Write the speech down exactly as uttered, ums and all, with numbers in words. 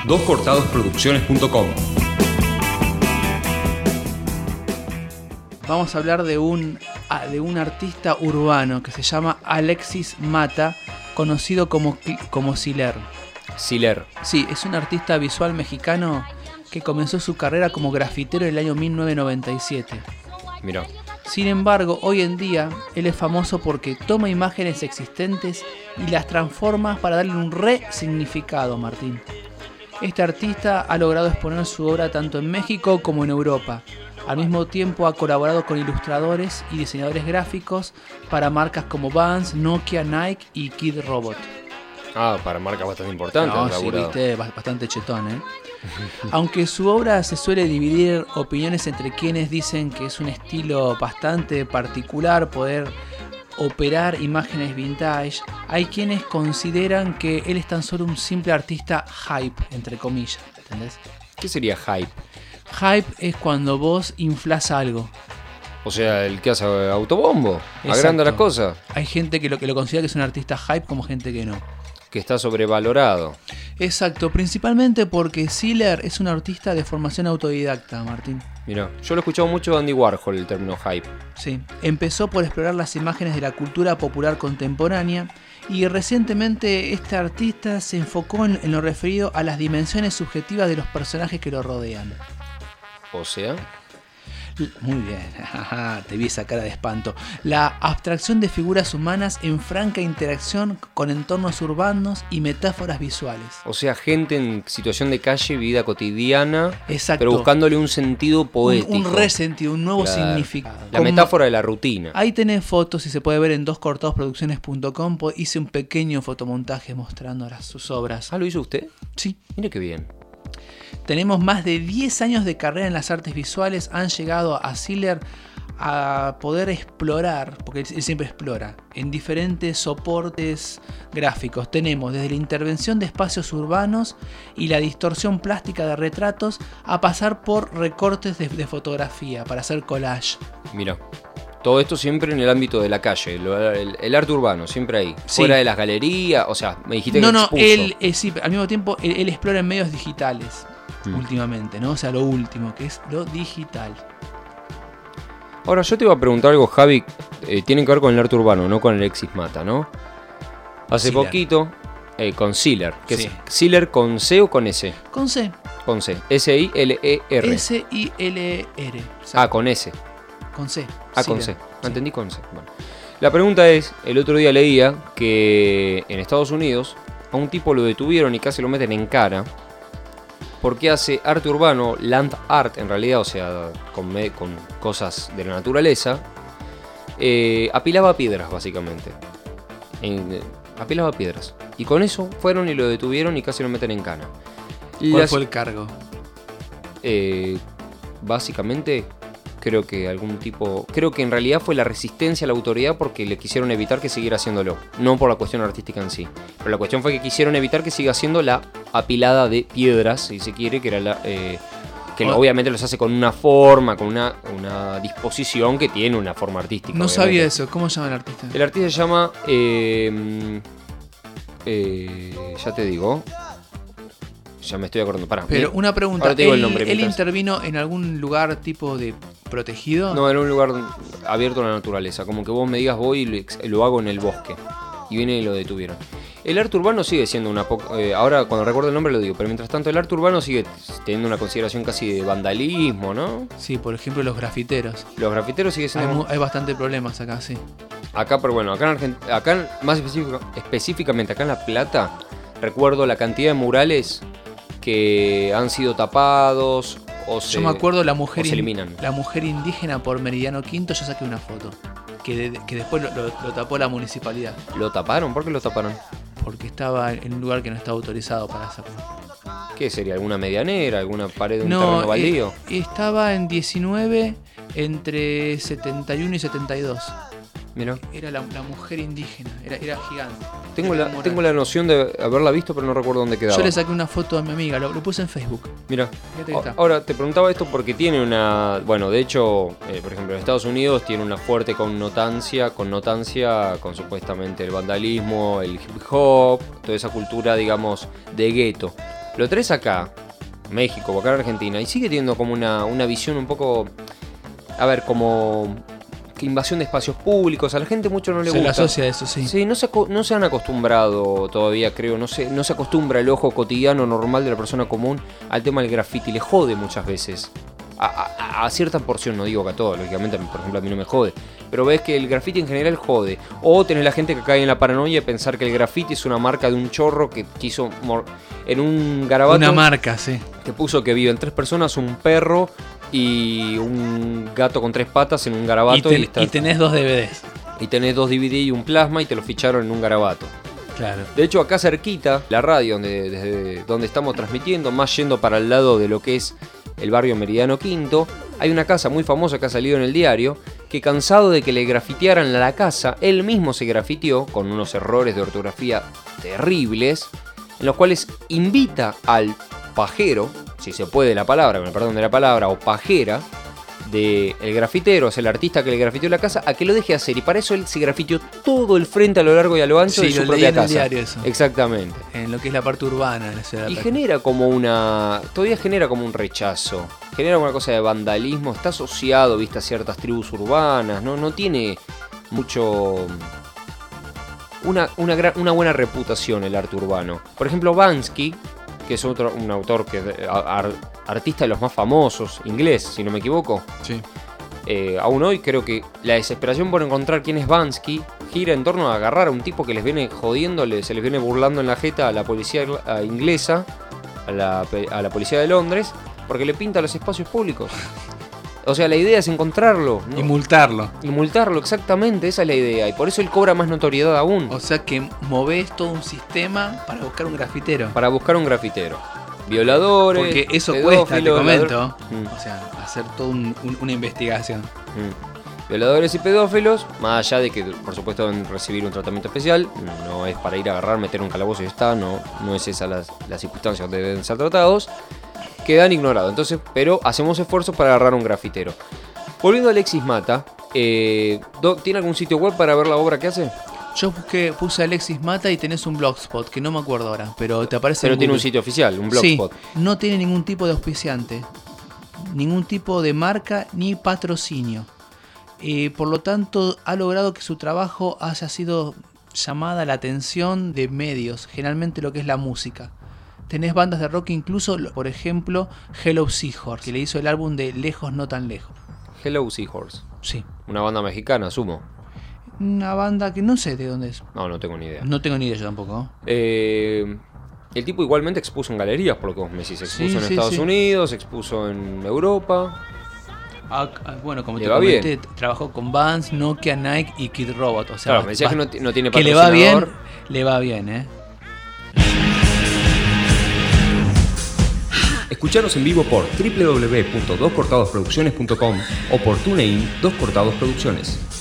dos cortados producciones punto com. Vamos a hablar de un, de un artista urbano que se llama Alexis Mata, conocido como, como Siler. Siler. Sí, es un artista visual mexicano que comenzó su carrera como grafitero en el año mil novecientos noventa y siete. Mirá. Sin embargo, hoy en día él es famoso porque toma imágenes existentes y las transforma para darle un re-significado, Martín. Este artista ha logrado exponer su obra tanto en México como en Europa. Al mismo tiempo ha colaborado con ilustradores y diseñadores gráficos para marcas como Vans, Nokia, Nike y Kid Robot. Ah, para marcas bastante importantes. No, sí, viste, bastante chetón, ¿eh? Aunque su obra se suele dividir opiniones entre quienes dicen que es un estilo bastante particular poder operar imágenes vintage, hay quienes consideran que él es tan solo un simple artista hype, entre comillas, ¿entendés? ¿Qué sería hype? Hype es cuando vos inflás algo. O sea, el que hace autobombo, Exacto. agranda las cosas. Hay gente que lo, que lo considera que es un artista hype como gente que no. Que está sobrevalorado. Exacto, principalmente porque Siler es un artista de formación autodidacta, Martín. Mirá, yo lo he escuchado mucho de Andy Warhol, el término hype. Sí, empezó por explorar las imágenes de la cultura popular contemporánea y recientemente este artista se enfocó en, en lo referido a las dimensiones subjetivas de los personajes que lo rodean. O sea... Muy bien, te vi esa cara de espanto. La abstracción de figuras humanas en franca interacción con entornos urbanos y metáforas visuales. O sea, gente en situación de calle, vida cotidiana, exacto, pero buscándole un sentido poético. Un, un resentido, un nuevo claro. significado. La Con metáfora de la rutina. Ahí tenés fotos y se puede ver en dos cortados producciones punto com. Hice un pequeño fotomontaje mostrando las, sus obras. Ah, ¿lo hizo usted? Sí. Mire qué bien. Tenemos más de diez años de carrera en las artes visuales. Han llegado a Siler a poder explorar, porque él siempre explora, en diferentes soportes gráficos. Tenemos desde la intervención de espacios urbanos y la distorsión plástica de retratos a pasar por recortes de, de fotografía para hacer collage. Mira, todo esto siempre en el ámbito de la calle, el, el, el arte urbano, siempre ahí. Sí. Fuera de las galerías, o sea, me dijiste no, que no, expuso. él, eh, sí, al mismo tiempo él, él explora en medios digitales. Mm. Últimamente, ¿no? O sea, lo último, que es lo digital. Ahora, yo te iba a preguntar algo, Javi, eh, tiene que ver con el arte urbano, no con Alexis Mata, ¿no? Hace Siler. poquito, eh, con Siler, que sí. es Siler con C o con S. Con C. Con C, S I L E R. S I L E R. Ah, con S. Con C. Ah, Siler. con C, sí. Entendí con C. Bueno. La pregunta es, el otro día leía que en Estados Unidos a un tipo lo detuvieron y casi lo meten en cara porque hace arte urbano, land art en realidad, o sea, con, me, con cosas de la naturaleza, eh, apilaba piedras básicamente, en, eh, apilaba piedras, y con eso fueron y lo detuvieron y casi lo meten en cana. ¿Cuál Las, fue el cargo? Eh, básicamente, creo que algún tipo, creo que en realidad fue la resistencia a la autoridad porque le quisieron evitar que siguiera haciéndolo, no por la cuestión artística en sí, pero la cuestión fue que quisieron evitar que siga haciendo la apilada de piedras, si se quiere, que era la, eh, que oh. obviamente los hace con una forma, con una, una disposición que tiene una forma artística. No obviamente. Sabía eso. ¿Cómo se llama el artista? El artista se llama, eh, eh, ya te digo, ya me estoy acordando. Pará, pero bien. una pregunta, Ahora te digo ¿él, el nombre, ¿él intervino en algún lugar tipo de protegido? No, en un lugar abierto a la naturaleza, como que vos me digas voy y lo hago en el bosque. Y viene y lo detuvieron. El arte urbano sigue siendo una poca... Eh, ahora cuando recuerdo el nombre lo digo, pero mientras tanto el arte urbano sigue teniendo una consideración casi de vandalismo, ¿no? Sí, por ejemplo los grafiteros. Los grafiteros sigue siendo... Hay, hay bastante problemas acá, sí. Acá, pero bueno, acá en Argentina, acá más específico, específicamente acá en La Plata, recuerdo la cantidad de murales que han sido tapados o se, yo me acuerdo la mujer, se eliminan. La mujer indígena por Meridiano Quinto, yo saqué una foto. Que, de, que después lo, lo, lo tapó la municipalidad. ¿Lo taparon? ¿Por qué lo taparon? Porque estaba en un lugar que no estaba autorizado para hacerlo. ¿Qué sería? ¿Alguna medianera? ¿Alguna pared de un no, terreno baldío? Eh, estaba en diecinueve entre setenta y uno y setenta y dos. Mirá. Era la, la mujer indígena, era, era gigante. Tengo la, tengo la noción de haberla visto, pero no recuerdo dónde quedaba. Yo le saqué una foto a mi amiga, lo, lo puse en Facebook. Mira, ahora te preguntaba esto porque tiene una... Bueno, de hecho, eh, por ejemplo, en Estados Unidos tiene una fuerte connotancia, connotancia con supuestamente el vandalismo, el hip hop, toda esa cultura, digamos, de gueto. Lo traes acá, México o acá en Argentina, y sigue teniendo como una, una visión un poco, a ver, como que invasión de espacios públicos. A la gente mucho no le Se gusta. le asocia a eso, sí. Sí, no se, aco- no se han acostumbrado todavía, creo. No se, no se acostumbra el ojo cotidiano normal de la persona común al tema del graffiti. Le jode muchas veces. A, a- a cierta porción, no digo que a todo, lógicamente, por ejemplo, a mí no me jode. Pero ves que el graffiti en general jode. O tenés la gente que cae en la paranoia de pensar que el graffiti es una marca de un chorro que quiso mor- en un garabato. Una marca, sí. Que puso que viven tres personas, un perro y un gato con tres patas en un garabato. Y, ten- y, está- y tenés dos D V Ds. y tenés dos D V D y un plasma y te lo ficharon en un garabato. Claro. De hecho, acá cerquita, la radio donde, desde donde estamos transmitiendo, más yendo para el lado de lo que es el barrio Meridiano Quinto, hay una casa muy famosa que ha salido en el diario, que cansado de que le grafitearan la casa, él mismo se grafiteó con unos errores de ortografía terribles, en los cuales invita al pajero, si se puede la palabra, con el perdón de la palabra, o pajera, del grafitero, o sea, el artista que le grafiteó la casa, a que lo deje hacer. Y para eso él se grafiteó todo el frente a lo largo y a lo ancho Sí, de su lo leí propia en el casa. diario eso. Exactamente. En lo que es la parte urbana de la ciudad. Y genera como una... Todavía genera como un rechazo. Genera una cosa de vandalismo. Está asociado, viste, a ciertas tribus urbanas. No, no tiene mucho... Una, una, gran- una buena reputación el arte urbano. Por ejemplo, Banksy, que es otro, un autor que ar- artista de los más famosos, inglés, si no me equivoco. Sí. Eh, aún hoy creo que la desesperación por encontrar quién es Banksy gira en torno a agarrar a un tipo que les viene jodiendo, le- se les viene burlando en la jeta a la policía irla- a inglesa, a la, pe- a la policía de Londres, porque le pinta los espacios públicos. O sea, la idea es encontrarlo, ¿no? Y multarlo. Y multarlo, exactamente, esa es la idea. Y por eso él cobra más notoriedad aún. O sea que movés todo un sistema para buscar un grafitero. Para buscar un grafitero. Violadores, Porque eso pedófilos, cuesta, te comento. ladro- Mm. O sea, hacer toda un- un- una investigación. Mm. Violadores y pedófilos, más allá de que por supuesto deben recibir un tratamiento especial, no es para ir a agarrar, meter un calabozo y ya está, no, no es esa las, las circunstancias donde deben ser tratados, quedan ignorados. Entonces, pero hacemos esfuerzos para agarrar un grafitero. Volviendo a Alexis Mata, eh, do- ¿tiene algún sitio web para ver la obra que hace? Yo busqué, puse Alexis Mata y tenés un blogspot, que no me acuerdo ahora, pero te aparece Pero en tiene un Google. sitio oficial, un Sí, blogspot. no tiene ningún tipo de auspiciante, ningún tipo de marca ni patrocinio. Eh, por lo tanto, ha logrado que su trabajo haya sido llamada la atención de medios, generalmente lo que es la música. Tenés bandas de rock incluso, por ejemplo, Hello Seahorse, que le hizo el álbum de Lejos no tan lejos. Hello Seahorse, Sí, una banda mexicana, asumo. una banda que no sé de dónde es. No, no tengo ni idea. No tengo ni idea yo tampoco. Eh, el tipo igualmente expuso en galerías, por lo que vos me decís. Expuso Sí, en sí, Estados sí. Unidos, expuso en Europa. Ah, ah, bueno, como Le te va comenté, bien. trabajó con Vans, Nokia, Nike y Kid Robot. O sea, Claro, me decías va- que no, ti- no tiene que le va patrocinador. bien, le va bien, ¿eh? Escuchanos en vivo por doble u doble u doble u punto dos cortados producciones punto com o por TuneIn Dos Cortados Producciones.